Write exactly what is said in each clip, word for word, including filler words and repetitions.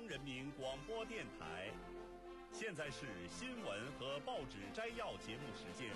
央人民广播电台。现在是新闻和报纸摘要节目时间。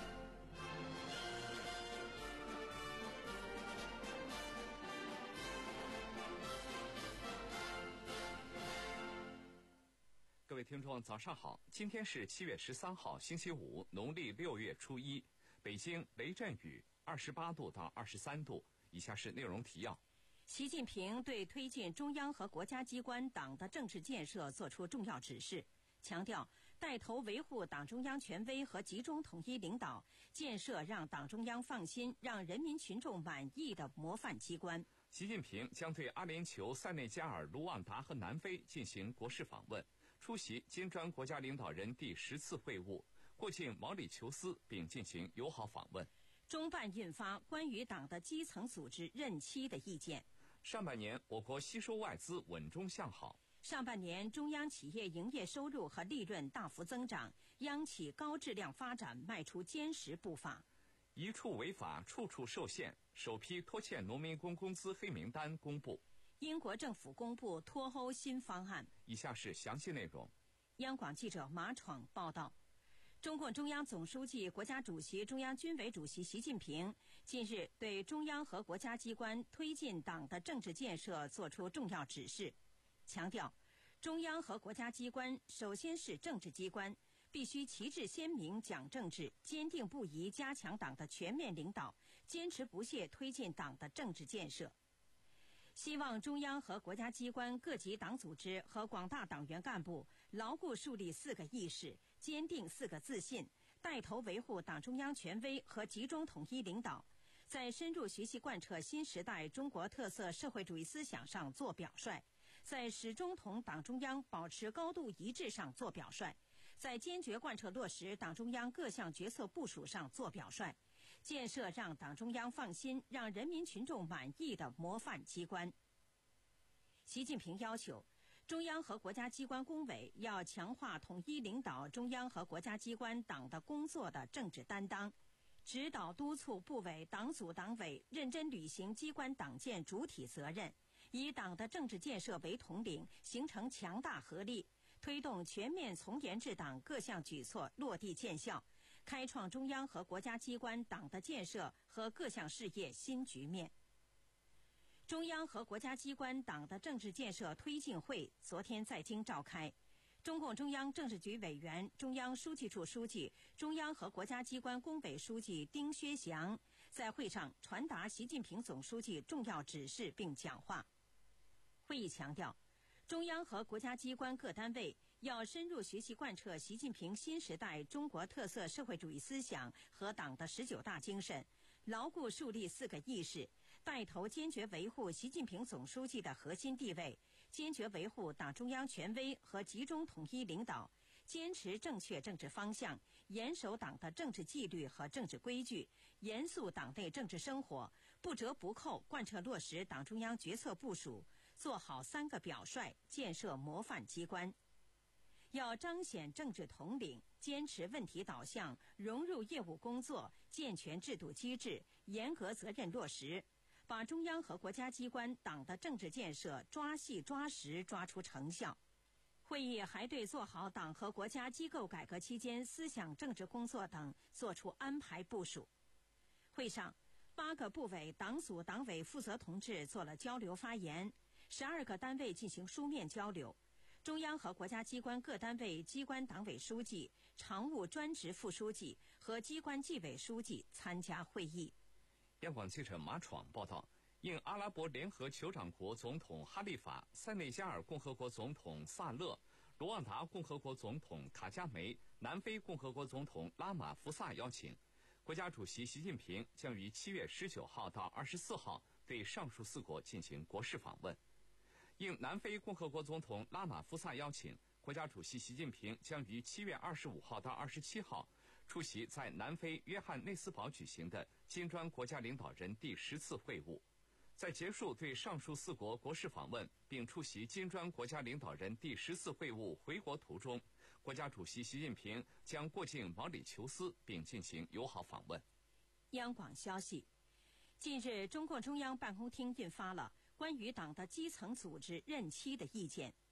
各位听众早上好，今天是七月十三号星期五，农历六月初一，北京雷阵雨，二十八度到二十三度。以下是内容提要。 习近平对推进中央和国家机关党的政治建设作出重要指示，强调带头维护党中央权威和集中统一领导，建设让党中央放心、让人民群众满意的模范机关。 习近平将对阿联酋、塞内加尔、卢旺达和南非进行国事访问，出席金砖国家领导人第十次会晤，过境毛里求斯并进行友好访问。 中办印发关于党的基层组织任期的意见。 上半年我国吸收外资稳中向好。 上半年中央企业营业收入和利润大幅增长，央企高质量发展迈出坚实步伐。 一处违法，处处受限，首批拖欠农民工工资黑名单公布。 英国政府公布脱欧新方案。 以下是详细内容。 央广记者马闯报道。中共中央总书记、国家主席、中央军委主席习近平近日对中央和国家机关推进党的政治建设作出重要指示，强调中央和国家机关首先是政治机关，必须旗帜鲜明讲政治，坚定不移加强党的全面领导，坚持不懈推进党的政治建设。希望中央和国家机关各级党组织和广大党员干部牢固树立四个意识，坚定四个自信，带头维护党中央权威和集中统一领导，在深入学习贯彻新时代中国特色社会主义思想上做表率，在始终同党中央保持高度一致上做表率，在坚决贯彻落实党中央各项决策部署上做表率，建设让党中央放心、让人民群众满意的模范机关。习近平要求中央和国家机关工委要强化统一领导中央和国家机关党的工作的政治担当，指导督促部委党组党委认真履行机关党建主体责任，以党的政治建设为统领，形成强大合力，推动全面从严治党各项举措落地见效，开创中央和国家机关党的建设和各项事业新局面。中央和国家机关党的政治建设推进会昨天在京召开，中共中央政治局委员、中央书记处书记、中央和国家机关工委书记丁薛祥在会上传达习近平总书记重要指示并讲话。会议强调，中央和国家机关各单位要深入学习贯彻习近平新时代中国特色社会主义思想和党的十九大精神，牢固树立四个意识，带头坚决维护习近平总书记的核心地位，坚决维护党中央权威和集中统一领导，坚持正确政治方向，严守党的政治纪律和政治规矩，严肃党内政治生活，不折不扣贯彻落实党中央决策部署，做好三个表率，建设模范机关。要彰显政治统领，坚持问题导向，融入业务工作，健全制度机制，严格责任落实，把中央和国家机关党的政治建设抓细抓实，抓出成效。会议还对做好党和国家机构改革期间思想政治工作等作出安排部署。会上，八个部委党组党委负责同志做了交流发言，十二个单位进行书面交流。中央和国家机关各单位机关党委书记、常务专职副书记和机关纪委书记参加会议。 央广记者马闯报道，应阿拉伯联合酋长国总统哈利法、塞内加尔共和国总统萨勒、卢旺达共和国总统卡加梅、南非共和国总统拉马福萨邀请，国家主席习近平将于七月十九号到二十四号对上述四国进行国事访问。应南非共和国总统拉马福萨邀请，国家主席习近平将于七月二十五号到二十七号出席在南非约翰内斯堡举行的金砖国家领导人第十次会晤。在结束对上述四国国事访问并出席金砖国家领导人第十次会晤回国途中，国家主席习近平将过境毛里求斯并进行友好访问。 央广消息，近日中共中央办公厅印发了关于党的基层组织任期的意见，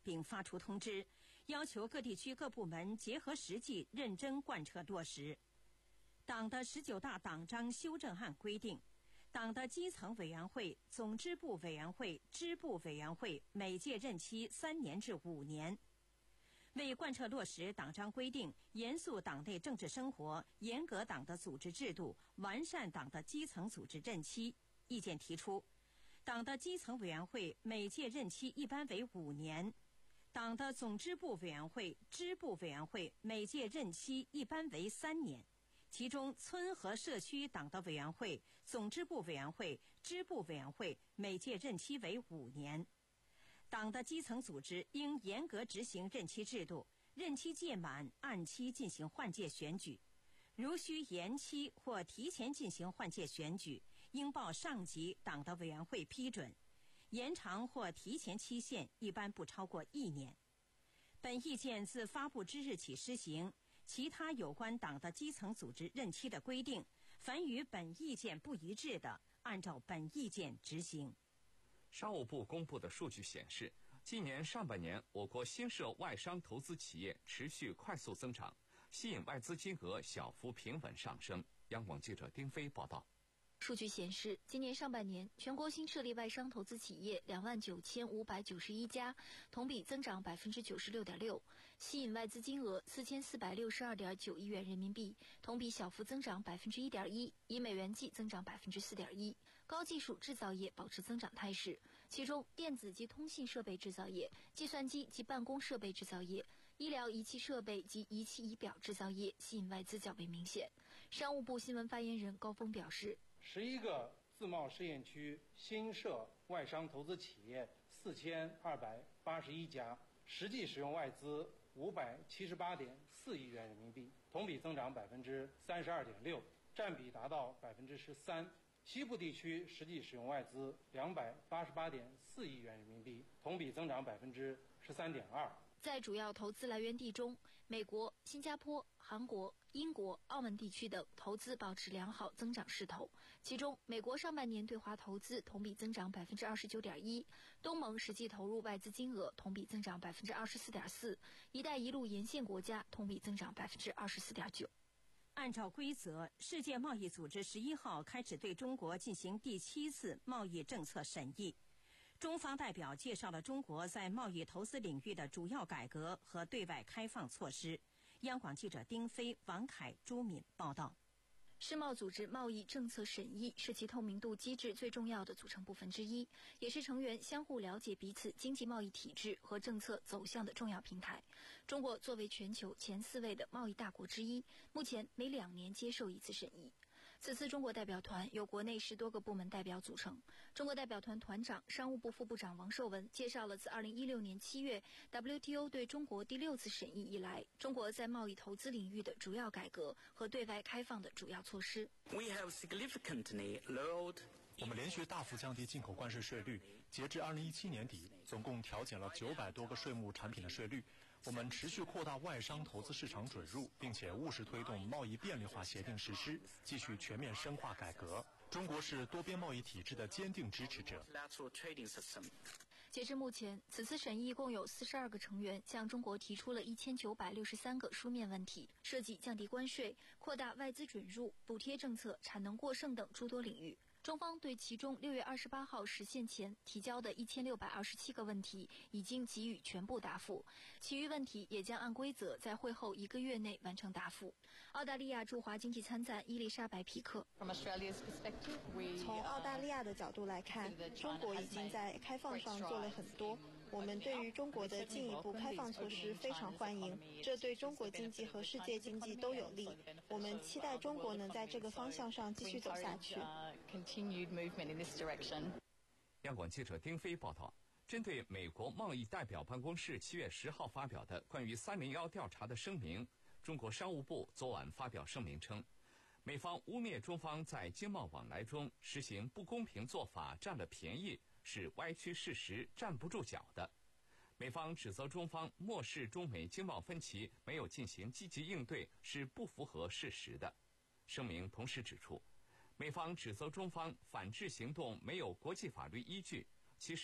并发出通知，要求各地区各部门结合实际认真贯彻落实。党的十九大党章修正案规定，党的基层委员会、总支部委员会、支部委员会每届任期三年至五年。为贯彻落实党章规定，严肃党内政治生活，严格党的组织制度，完善党的基层组织任期，意见提出，党的基层委员会每届任期一般为五年，党的总支部委员会、支部委员会每届任期一般为三年，其中村和社区党的委员会、总支部委员会、支部委员会每届任期为五年。党的基层组织应严格执行任期制度，任期届满按期进行换届选举，如需延期或提前进行换届选举，应报上级党的委员会批准，延长或提前期限一般不超过一年。本意见自发布之日起施行，其他有关党的基层组织任期的规定，凡与本意见不一致的，按照本意见执行。 商务部公布的数据显示，今年上半年我国新设外商投资企业持续快速增长，吸引外资金额小幅平稳上升。央广记者丁飞报道。 数据显示，今年上半年全国新设立外商投资企业两万九千五百九十一家，同比增长百分之九十六点六，吸引外资金额四千四百六十二点九亿元人民币，同比小幅增长百分之一点一，以美元计增长百分之四点一。高技术制造业保持增长态势，其中电子及通信设备制造业、计算机及办公设备制造业、医疗仪器设备及仪器仪表制造业吸引外资较为明显。商务部新闻发言人高峰表示， 十一个自贸试验区新设外商投资企业四千二百八十一家，实际使用外资五百七十八点四亿元人民币，同比增长百分之三十二点六，占比达到百分之十三。西部地区实际使用外资两百八十八点四亿元人民币，同比增长百分之十三点二。 在主要投资来源地中，美国、新加坡、韩国、英国、澳门地区等投资保持良好增长势头。其中，美国上半年对华投资同比增长百分之二十九点一，东盟实际投入外资金额同比增长百分之二十四点四，一带一路沿线国家同比增长百分之二十四点九。 按照规则，世界贸易组织十一号开始对中国进行第七次贸易政策审议。中方代表介绍了中国在贸易投资领域的主要改革和对外开放措施。央广记者丁飞、王凯、朱敏报道。 世贸组织贸易政策审议是其透明度机制最重要的组成部分之一，也是成员相互了解彼此经济贸易体制和政策走向的重要平台。中国作为全球前四位的贸易大国之一，目前每两年接受一次审议。此次中国代表团由国内十多个部门代表组成。中国代表团团长、商务部副部长王受文介绍了自二零一六年七月 W T O 对中国第六次审议以来，中国在贸易投资领域的主要改革和对外开放的主要措施。 We have significantly lowered 我们连续大幅降低进口关税税率，截至二零一七年底，总共调减了九百多个税目产品的税率。我们持续扩大外商投资市场准入，并且务实推动贸易便利化协定实施，继续全面深化改革。中国是多边贸易体制的坚定支持者。 截至目前，此次审议共有四十二个成员向中国提出了一千九百六十三个书面问题，涉及降低关税、扩大外资准入、补贴政策、产能过剩等诸多领域。中方对其中六月二十八号实现前提交的一千六百二十七个问题已经给予全部答复，其余问题也将按规则在会后一个月内完成答复。澳大利亚驻华经济参赞伊丽莎白·皮克。 从澳大利亚的角度来看，中国已经在开放上做了很多。我们对于中国的进一步开放措施非常欢迎，这对中国经济和世界经济都有利。我们期待中国能在这个方向上继续走下去。 央广记者丁飞报道，针对美国贸易代表办公室七月十号发表的关于三零一调查的声明，中国商务部昨晚发表声明称，美方污蔑中方在经贸往来中实行不公平做法占了便宜，是歪曲事实、站不住脚的。美方指责中方漠视中美经贸分歧，没有进行积极应对，是不符合事实的。声明同时指出，美方指责中方反制行动没有国际法律依据，其实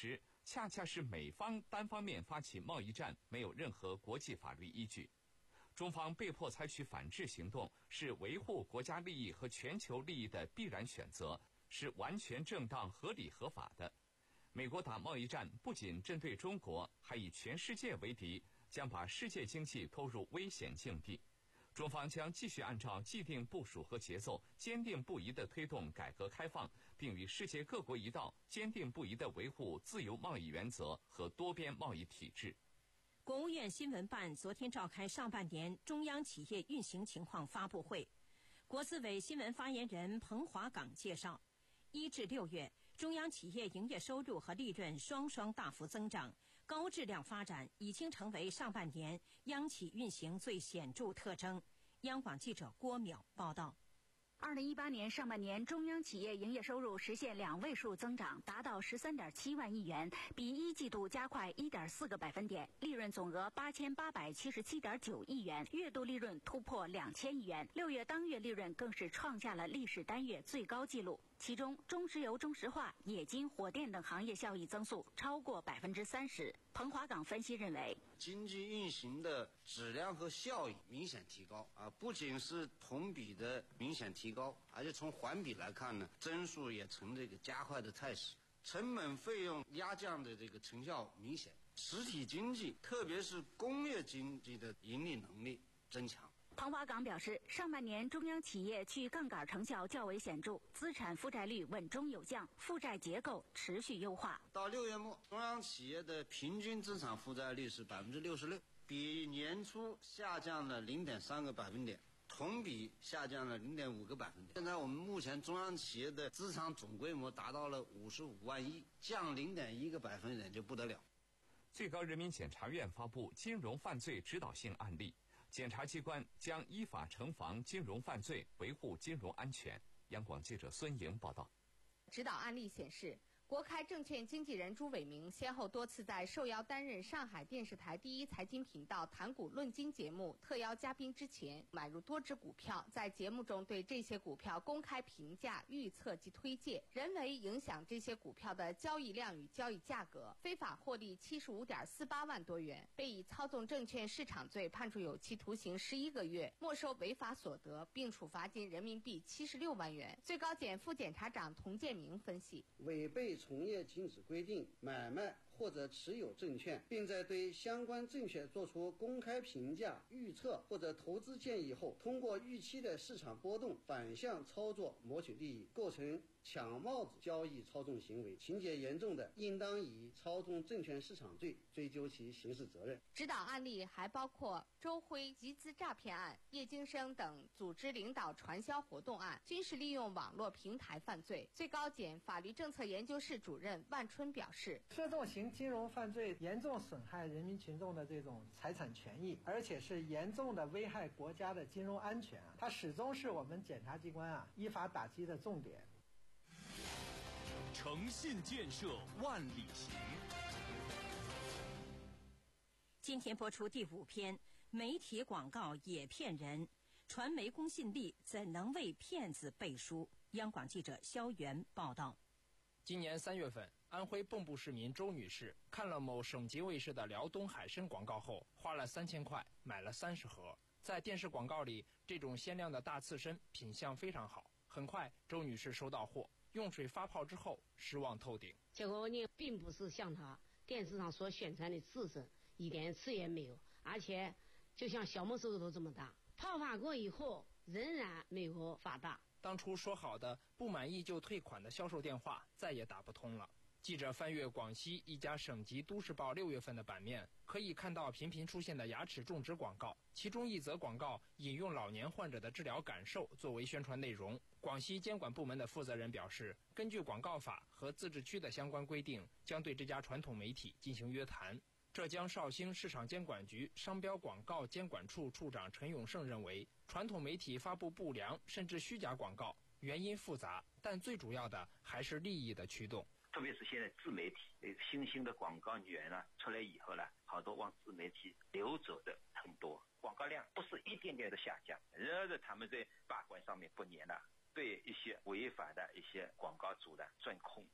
恰恰是美方单方面发起贸易战，没有任何国际法律依据。中方被迫采取反制行动，是维护国家利益和全球利益的必然选择，是完全正当、合理、合法的。美国打贸易战不仅针对中国，还以全世界为敌，将把世界经济拖入危险境地。中方将继续按照既定部署和节奏，坚定不移地推动改革开放，并与世界各国一道，坚定不移地维护自由贸易原则和多边贸易体制。 国务院新闻办昨天召开上半年中央企业运行情况发布会，国资委新闻发言人彭华岗介绍，一至六月，中央企业营业收入和利润双双大幅增长，高质量发展已经成为上半年央企运行最显著特征。央广记者郭淼报道。 二零一八年上半年，中央企业营业收入实现两位数增长，达到十三点七万亿元，比一季度加快一点四个百分点。利润总额八千八百七十七点九亿元，月度利润突破两千亿元。六月当月利润更是创下了历史单月最高纪录。其中，中石油、中石化、冶金、火电等行业效益增速超过百分之三十。彭华岗分析认为， 经济运行的质量和效益明显提高啊，不仅是同比的明显提高，而且从环比来看呢，增速也呈这个加快的态势，成本费用压降的这个成效明显，实体经济特别是工业经济的盈利能力增强。 彭华岗表示，上半年中央企业去杠杆成效较为显著，资产负债率稳中有降，负债结构持续优化。 到六月末，中央企业的平均资产负债率是百分之六十六，比年初下降了零点三个百分点，同比下降了零点五个百分点。现在我们目前中央企业的资产总规模达到了五十五万亿，降零点一个百分点就不得了。 最高人民检察院发布金融犯罪指导性案例。检察机关将依法惩防金融犯罪，维护金融安全。央广记者孙莹报道。 指导案例显示，国开证券经纪人朱伟明先后多次在受邀担任上海电视台第一财经频道谈股论金节目特邀嘉宾之前，买入多只股票，在节目中对这些股票公开评价、预测及推介，人为影响这些股票的交易量与交易价格，非法获利七十五点四八万多元，被以操纵证券市场罪判处有期徒刑十一个月，没收违法所得，并处罚金人民币七十六万元。最高检副检察长童建明分析， 违背从业禁止规定买卖或者持有证券，并在对相关证券作出公开评价、预测或者投资建议后，通过预期的市场波动反向操作谋取利益，构成抢帽子交易操纵行为，情节严重的，应当以操纵证券市场罪追究其刑事责任。 指导案例还包括周辉集资诈骗案、叶京生等组织领导传销活动案，均是利用网络平台犯罪。最高检法律政策研究室主任万春表示， 涉纵型金融犯罪严重损害人民群众的这种财产权益，而且是严重的危害国家的金融安全啊，它始终是我们检察机关啊依法打击的重点。 诚信建设万里行。 今天播出第五篇，媒体广告也骗人，传媒公信力怎能为骗子背书？央广记者肖元报道。 今年三月份，安徽蚌埠市民周女士看了某省级卫视的辽东海参广告后，花了三千块买了三十盒。在电视广告里，这种鲜亮的大刺参品相非常好。很快，周女士收到货，用水发泡之后，失望透顶。 结果呢，并不是像他电视上所宣传的刺参，一点刺也没有，而且就像小拇手头这么大。泡发过以后，仍然没有发大。 当初说好的不满意就退款的销售电话再也打不通了。记者翻阅广西一家省级都市报六月份的版面，可以看到频频出现的牙齿种植广告，其中一则广告引用老年患者的治疗感受作为宣传内容。广西监管部门的负责人表示，根据广告法和自治区的相关规定，将对这家传统媒体进行约谈。浙江绍兴市场监管局商标广告监管处处长陈永胜认为，传统媒体发布不良甚至虚假广告，原因复杂，但最主要的还是利益的驱动。 特别是现在自媒体新兴的广告源呢出来以后呢，好多往自媒体流走的很多，广告量不是一点点的下降，然而他们在把关上面不严了，对一些违法的一些广告主呢钻空子，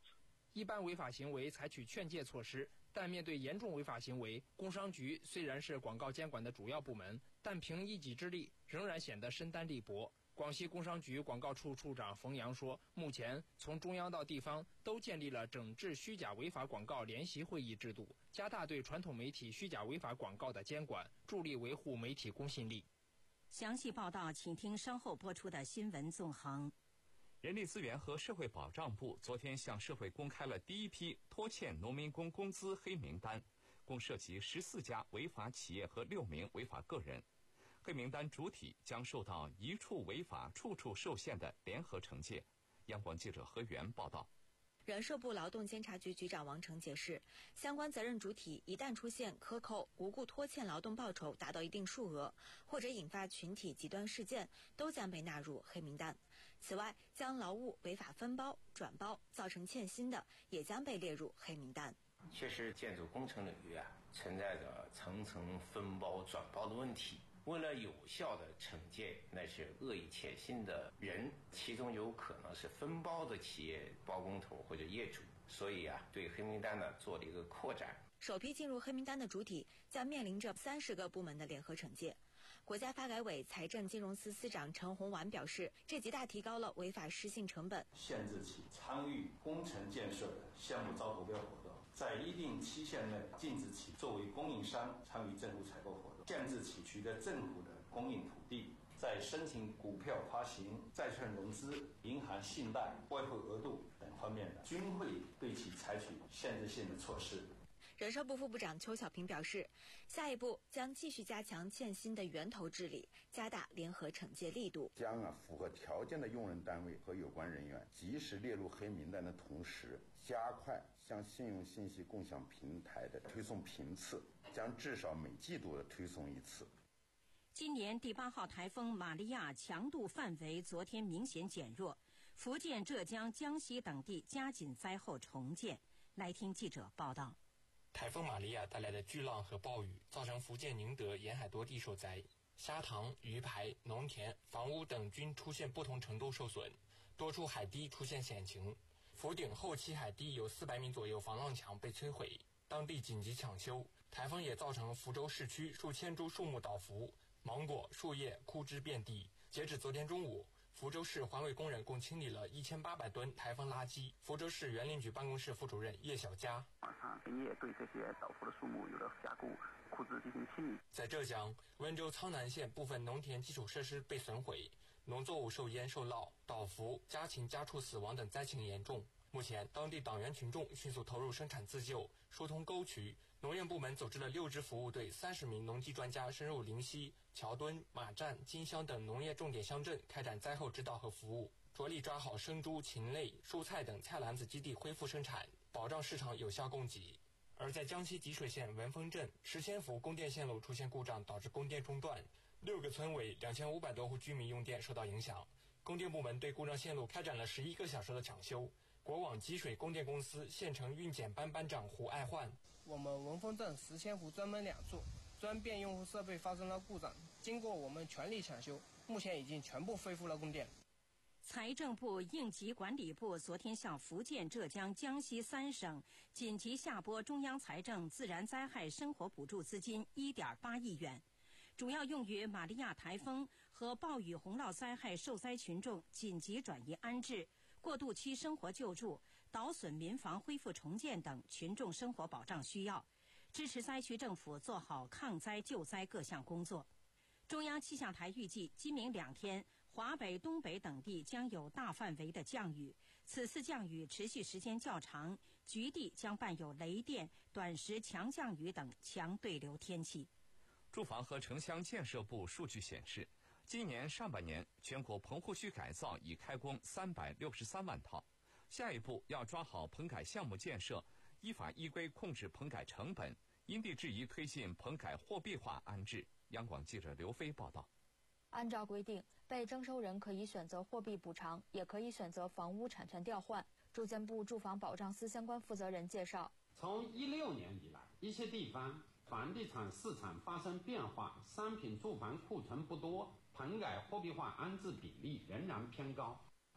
一般违法行为采取劝诫措施，但面对严重违法行为，工商局虽然是广告监管的主要部门，但凭一己之力仍然显得身单力薄。广西工商局广告处处长冯阳说，目前从中央到地方都建立了整治虚假违法广告联席会议制度，加大对传统媒体虚假违法广告的监管，助力维护媒体公信力。 详细报道请听稍后播出的新闻纵横。 人力资源和社会保障部昨天向社会公开了第一批拖欠农民工工资黑名单，共涉及十四家违法企业和六名违法个人。黑名单主体将受到一处违法处处受限的联合惩戒。央广记者何源报道。 人社部劳动监察局局长王成解释，相关责任主体一旦出现克扣、无故拖欠劳动报酬达到一定数额，或者引发群体极端事件，都将被纳入黑名单。此外，将劳务违法分包、转包造成欠薪的，也将被列入黑名单。 确实，建筑工程领域啊，存在着层层分包、转包的问题。为了有效的惩戒那些恶意欠薪的人，其中有可能是分包的企业包工头或者业主，所以啊，对黑名单呢做了一个扩展。 首批进入黑名单的主体将面临着三十个部门的联合惩戒。国家发改委财政金融司司长陈洪完表示，这极大提高了违法失信成本， 限制其参与工程建设的项目招投标活动，在一定期限内禁止其作为供应商参与政府采购活动，限制其取得政府的供应土地，在申请股票发行、债券融资、银行信贷、外汇额度等方面的，均会对其采取限制性的措施。 人社部副部长邱小平表示，下一步将继续加强欠薪的源头治理，加大联合惩戒力度。 将啊符合条件的用人单位和有关人员及时列入黑名单的同时，加快向信用信息共享平台的推送频次，将至少每季度的推送一次。 今年第八号台风玛利亚强度范围昨天明显减弱，福建、浙江、江西等地加紧灾后重建。来听记者报道。 台风玛利亚带来的巨浪和暴雨，造成福建宁德沿海多地受灾，虾塘、鱼排、农田、房屋等均出现不同程度受损，多处海堤出现险情。福鼎后期海堤有四百米左右防浪墙被摧毁，当地紧急抢修。台风也造成福州市区数千株树木倒伏，芒果、树叶枯枝遍地。截止昨天中午，福州市环卫工人共清理了一千八百吨台风垃圾。福州市园林局办公室副主任叶小佳： 马上连夜对这些倒伏的树木有了加固，枯枝进行清理。 在浙江温州苍南县部分农田基础设施被损毁，农作物受淹受涝、倒伏、家禽家畜死亡等灾情严重。目前，当地党员群众迅速投入生产自救，疏通沟渠。农业部门组织了六支服务队，三十名农技专家深入灵溪、桥墩、马站、金乡等农业重点乡镇，开展灾后指导和服务，着力抓好生猪、禽类、蔬菜等菜篮子基地恢复生产，保障市场有效供给。而在江西吉水县文峰镇，石千福供电线路出现故障，导致供电中断，六个村委两千五百多户居民用电受到影响。供电部门对故障线路开展了十一个小时的抢修。国网吉水供电公司县城运检班班长胡爱焕： 我们文峰镇石千湖专门两处专变用户设备发生了故障，经过我们全力抢修，目前已经全部恢复了供电。 财政部、应急管理部昨天向福建、浙江、江西三省紧急下拨中央财政自然灾害生活补助资金一点八亿元，主要用于玛利亚台风和暴雨洪涝灾害受灾群众紧急转移安置、过渡期生活救助、倒损民房恢复重建等群众生活保障需要，支持灾区政府做好抗灾救灾各项工作。中央气象台预计，今明两天，华北、东北等地将有大范围的降雨，此次降雨持续时间较长，局地将伴有雷电、短时强降雨等强对流天气。 住房和城乡建设部数据显示，今年上半年全国棚户区改造已开工三百六十三万套，下一步要抓好棚改项目建设，依法依规控制棚改成本，因地制宜推进棚改货币化安置。央广记者刘飞报道。 按照规定，被征收人可以选择货币补偿，也可以选择房屋产权调换。住建部住房保障司相关负责人介绍， 从一六年以来，一些地方房地产市场发生变化，商品住房库存不多，棚改货币化安置比例仍然偏高。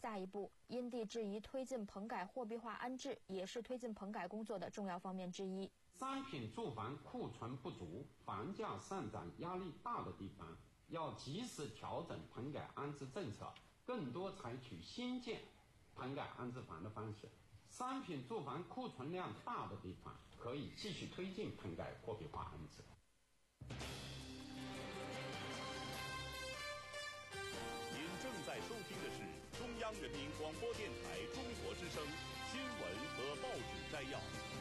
下一步，因地制宜推进棚改货币化安置，也是推进棚改工作的重要方面之一。 商品住房库存不足、房价上涨压力大的地方，要及时调整棚改安置政策，更多采取新建棚改安置房的方式。商品住房库存量大的地方，可以继续推进棚改货币化安置。 您正在收听的是中央人民广播电台中国之声新闻和报纸摘要。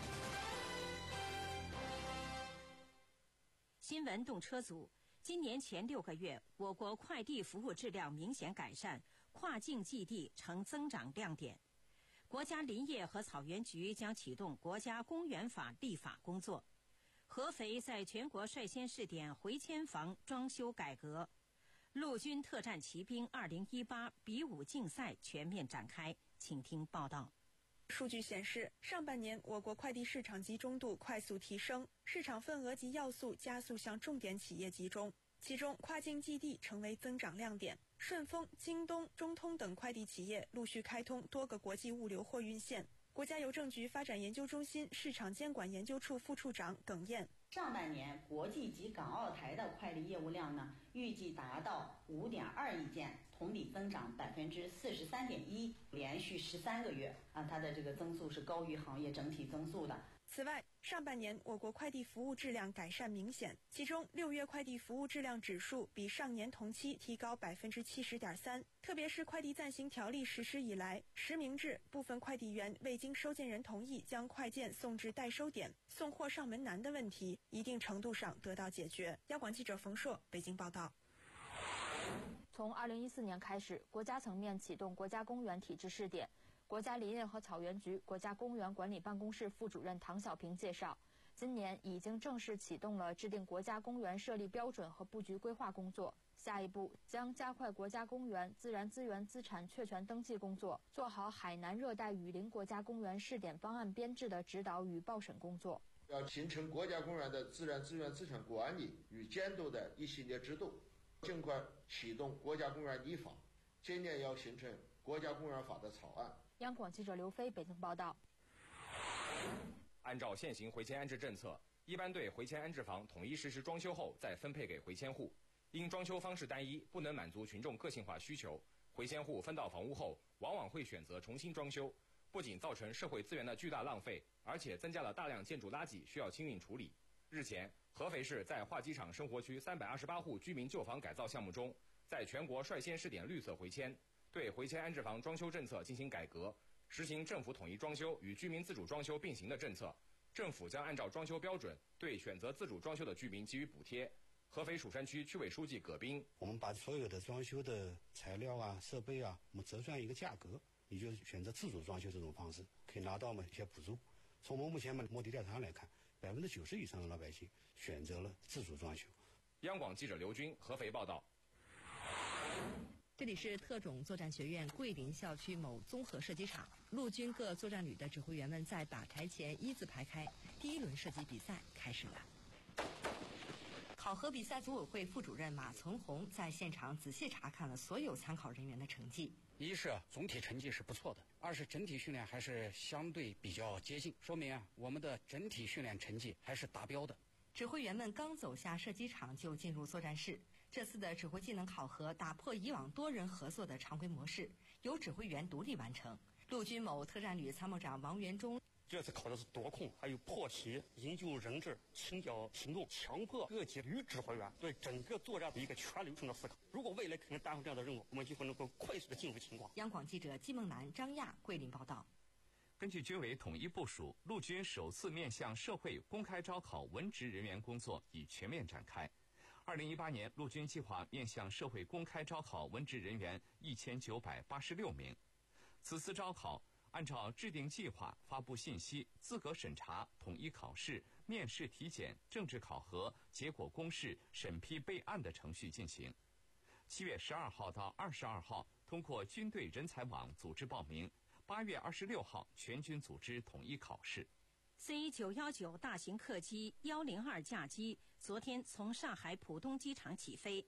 新闻动车组，今年前六个月，我国快递服务质量明显改善，跨境寄递呈增长亮点。国家林业和草原局将启动国家公园法立法工作。合肥在全国率先试点回迁房装修改革。陆军特战骑兵二零一八比武竞赛全面展开，请听报道。 数据显示，上半年我国快递市场集中度快速提升，市场份额及要素加速向重点企业集中。其中，跨境寄递成为增长亮点。顺丰、京东、中通等快递企业陆续开通多个国际物流货运线。国家邮政局发展研究中心市场监管研究处副处长耿燕。 上半年国际及港澳台的快递业务量呢，预计达到五点二亿件，同比增长百分之四十三点一，连续十三个月啊，它的这个增速是高于行业整体增速的。 此外，上半年我国快递服务质量改善明显，其中六月快递服务质量指数比上年同期提高百分之七十点三。特别是快递暂行条例实施以来，实名制部分快递员未经收件人同意将快件送至代收点，送货上门难的问题，一定程度上得到解决。央广记者冯硕北京报道。 从二零一四年开始，国家层面启动国家公园体制试点。国家林业和草原局国家公园管理办公室副主任唐小平介绍，今年已经正式启动了制定国家公园设立标准和布局规划工作。下一步将加快国家公园自然资源资产确权登记工作，做好海南热带雨林国家公园试点方案编制的指导与报审工作。 要形成国家公园的自然资源资产管理与监督的一系列制度，尽快启动国家公园立法，今年要形成国家公园法的草案。 央广记者刘飞北京报道。 按照现行回迁安置政策，一般对回迁安置房统一实施装修后再分配给回迁户，因装修方式单一，不能满足群众个性化需求，回迁户分到房屋后往往会选择重新装修，不仅造成社会资源的巨大浪费，而且增加了大量建筑垃圾需要清运处理。日前，合肥市在化机场生活区三百二十八户居民旧房改造项目中，在全国率先试点绿色回迁，对回迁安置房装修政策进行改革，实行政府统一装修与居民自主装修并行的政策。政府将按照装修标准，对选择自主装修的居民给予补贴。合肥蜀山区区委书记葛斌： 我们把所有的装修的材料啊、设备啊，我们折算一个价格，你就选择自主装修这种方式，可以拿到嘛一些补助。从我们目前嘛摸底调查来看，百分之九十以上的老百姓选择了自主装修。 央广记者刘军合肥报道。 这里是特种作战学院桂林校区某综合射击场，陆军各作战旅的指挥员们在打台前一字排开，第一轮射击比赛开始了。考核比赛组委会副主任马存红在现场仔细查看了所有参考人员的成绩。 一是总体成绩是不错的，二是整体训练还是相对比较接近，说明啊我们的整体训练成绩还是达标的。 指挥员们刚走下射击场就进入作战室。这次的指挥技能考核打破以往多人合作的常规模式，由指挥员独立完成。陆军某特战旅参谋长王元忠： 这次考的是夺控，还有破题、营救人质、清剿行动，强迫各级旅指挥员对整个作战的一个全流程的思考。如果未来可能担负这样的任务，我们就会能够快速的进入情况。 央广记者季梦楠、张亚桂林报道。 根据军委统一部署，陆军首次面向社会公开招考文职人员工作已全面展开。二零一八年，陆军计划面向社会公开招考文职人员一千九百八十六名。此次招考按照制定计划、发布信息、资格审查、统一考试、面试体检、政治考核、结果公示、审批备案的程序进行。七月十二号到二十二号，通过军队人才网组织报名。八月二十六号，全军组织统一考试。 C 九一九大型客机一零二架机昨天从上海浦东机场起飞，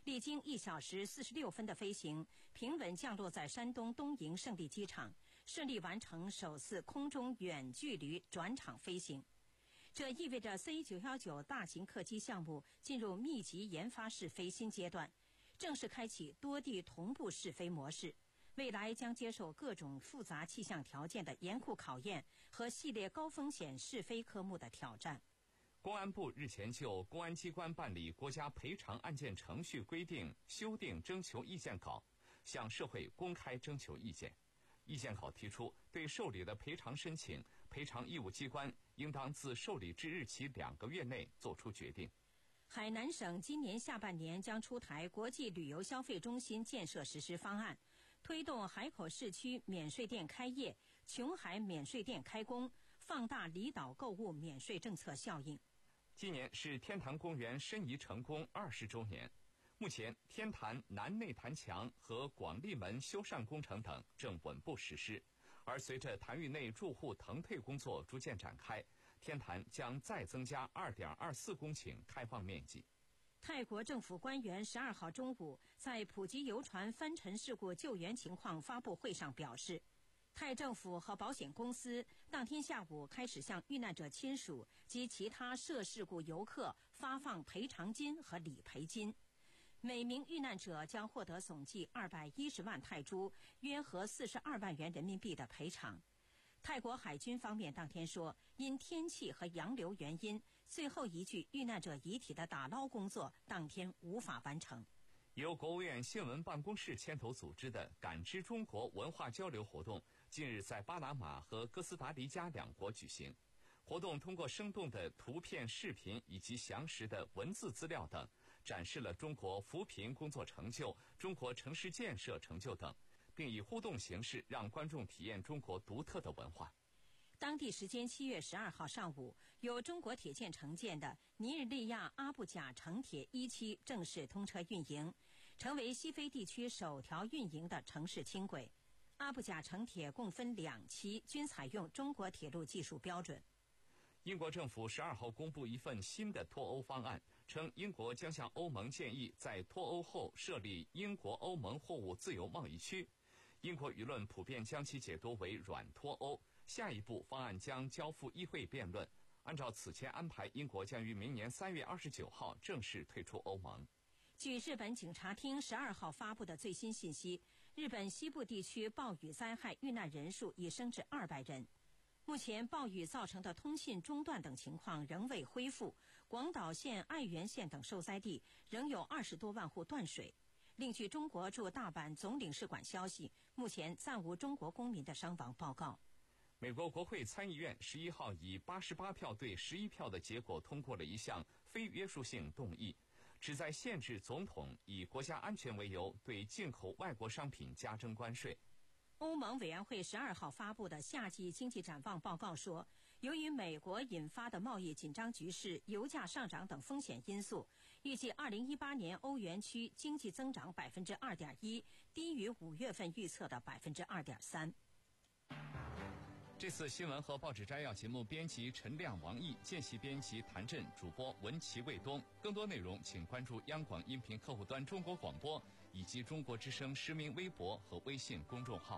历经一小时四十六分的飞行，平稳降落在山东东营胜利机场，顺利完成首次空中远距离转场飞行。这意味着 C 九一九大型客机项目进入密集研发试飞新阶段，正式开启多地同步试飞模式。未来将接受各种复杂气象条件的严酷考验和系列高风险试飞科目的挑战。 公安部日前就公安机关办理国家赔偿案件程序规定修订征求意见稿向社会公开征求意见。意见稿提出，对受理的赔偿申请，赔偿义务机关应当自受理之日起两个月内作出决定。 海南省今年下半年将出台国际旅游消费中心建设实施方案，推动海口市区免税店开业、琼海免税店开工，放大离岛购物免税政策效应。 今年是天坛公园申遗成功二十周年，目前天坛南内坛墙和广利门修缮工程等正稳步实施，而随着坛域内住户腾退工作逐渐展开，天坛将再增加 二点二四公顷开放面积。 泰国政府官员十二号中午在普吉游船翻沉事故救援情况发布会上表示，泰政府和保险公司当天下午开始向遇难者亲属及其他涉事故游客发放赔偿金和理赔金，每名遇难者将获得总计二百一十万泰铢，约合四十二万元人民币的赔偿。泰国海军方面当天说，因天气和洋流原因，最后一具遇难者遗体的打捞工作当天无法完成。 由国务院新闻办公室牵头组织的感知中国文化交流活动近日在巴拿马和哥斯达黎加两国举行。活动通过生动的图片、视频以及详实的文字资料等，展示了中国扶贫工作成就、中国城市建设成就等，并以互动形式让观众体验中国独特的文化。 当地时间七月十二号上午，由中国铁建承建的尼日利亚阿布贾城铁一期正式通车运营，成为西非地区首条运营的城市轻轨。阿布贾城铁共分两期，均采用中国铁路技术标准。 英国政府十二号公布一份新的脱欧方案，称英国将向欧盟建议在脱欧后设立英国欧盟货物自由贸易区。英国舆论普遍将其解读为软脱欧。下一步方案将交付议会辩论。按照此前安排，英国将于明年三月二十九号正式退出欧盟。 据日本警察厅十二号发布的最新信息，日本西部地区暴雨灾害遇难人数已升至二百人。目前暴雨造成的通信中断等情况仍未恢复，广岛县、爱媛县等受灾地仍有二十多万户断水。另据中国驻大阪总领事馆消息，目前暂无中国公民的伤亡报告。 美国国会参议院十一号以八十八票对十一票的结果通过了一项非约束性动议，旨在限制总统以国家安全为由对进口外国商品加征关税。 欧盟委员会十二号发布的夏季经济展望报告说，由于美国引发的贸易紧张局势、油价上涨等风险因素，预计二零一八年欧元区经济增长百分之二点一，低于五月份预测的百分之二点三。 这次新闻和报纸摘要节目编辑陈亮、王毅，见习编辑谭震，主播文琪、卫东。更多内容请关注央广音频客户端中国广播以及中国之声实名微博和微信公众号。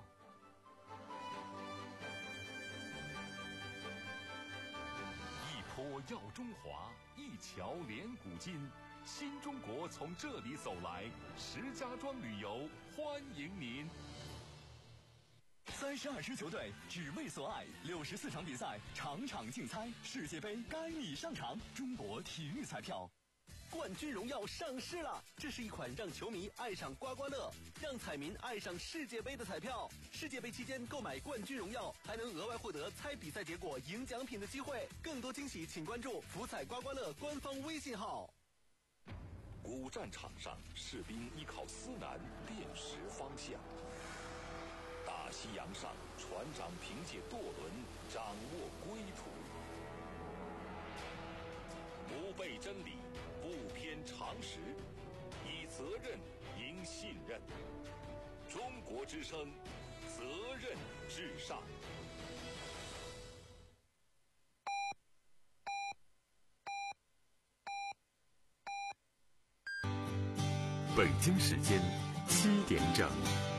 一坡耀中华，一桥连古今。新中国从这里走来，石家庄旅游欢迎您。 三十二支球队只为所爱，六十四场比赛，场场竞猜，世界杯该你上场。中国体育彩票，冠军荣耀上市了！这是一款让球迷爱上刮刮乐，让彩民爱上世界杯的彩票。世界杯期间购买冠军荣耀，还能额外获得猜比赛结果、赢奖品的机会。更多惊喜，请关注福彩刮刮乐官方微信号。 古战场上，士兵依靠司南辨识方向。大西洋上，船长凭借舵轮掌握归途。不背真理，不偏常识，以责任赢信任。中国之声，责任至上。 北京时间七点整。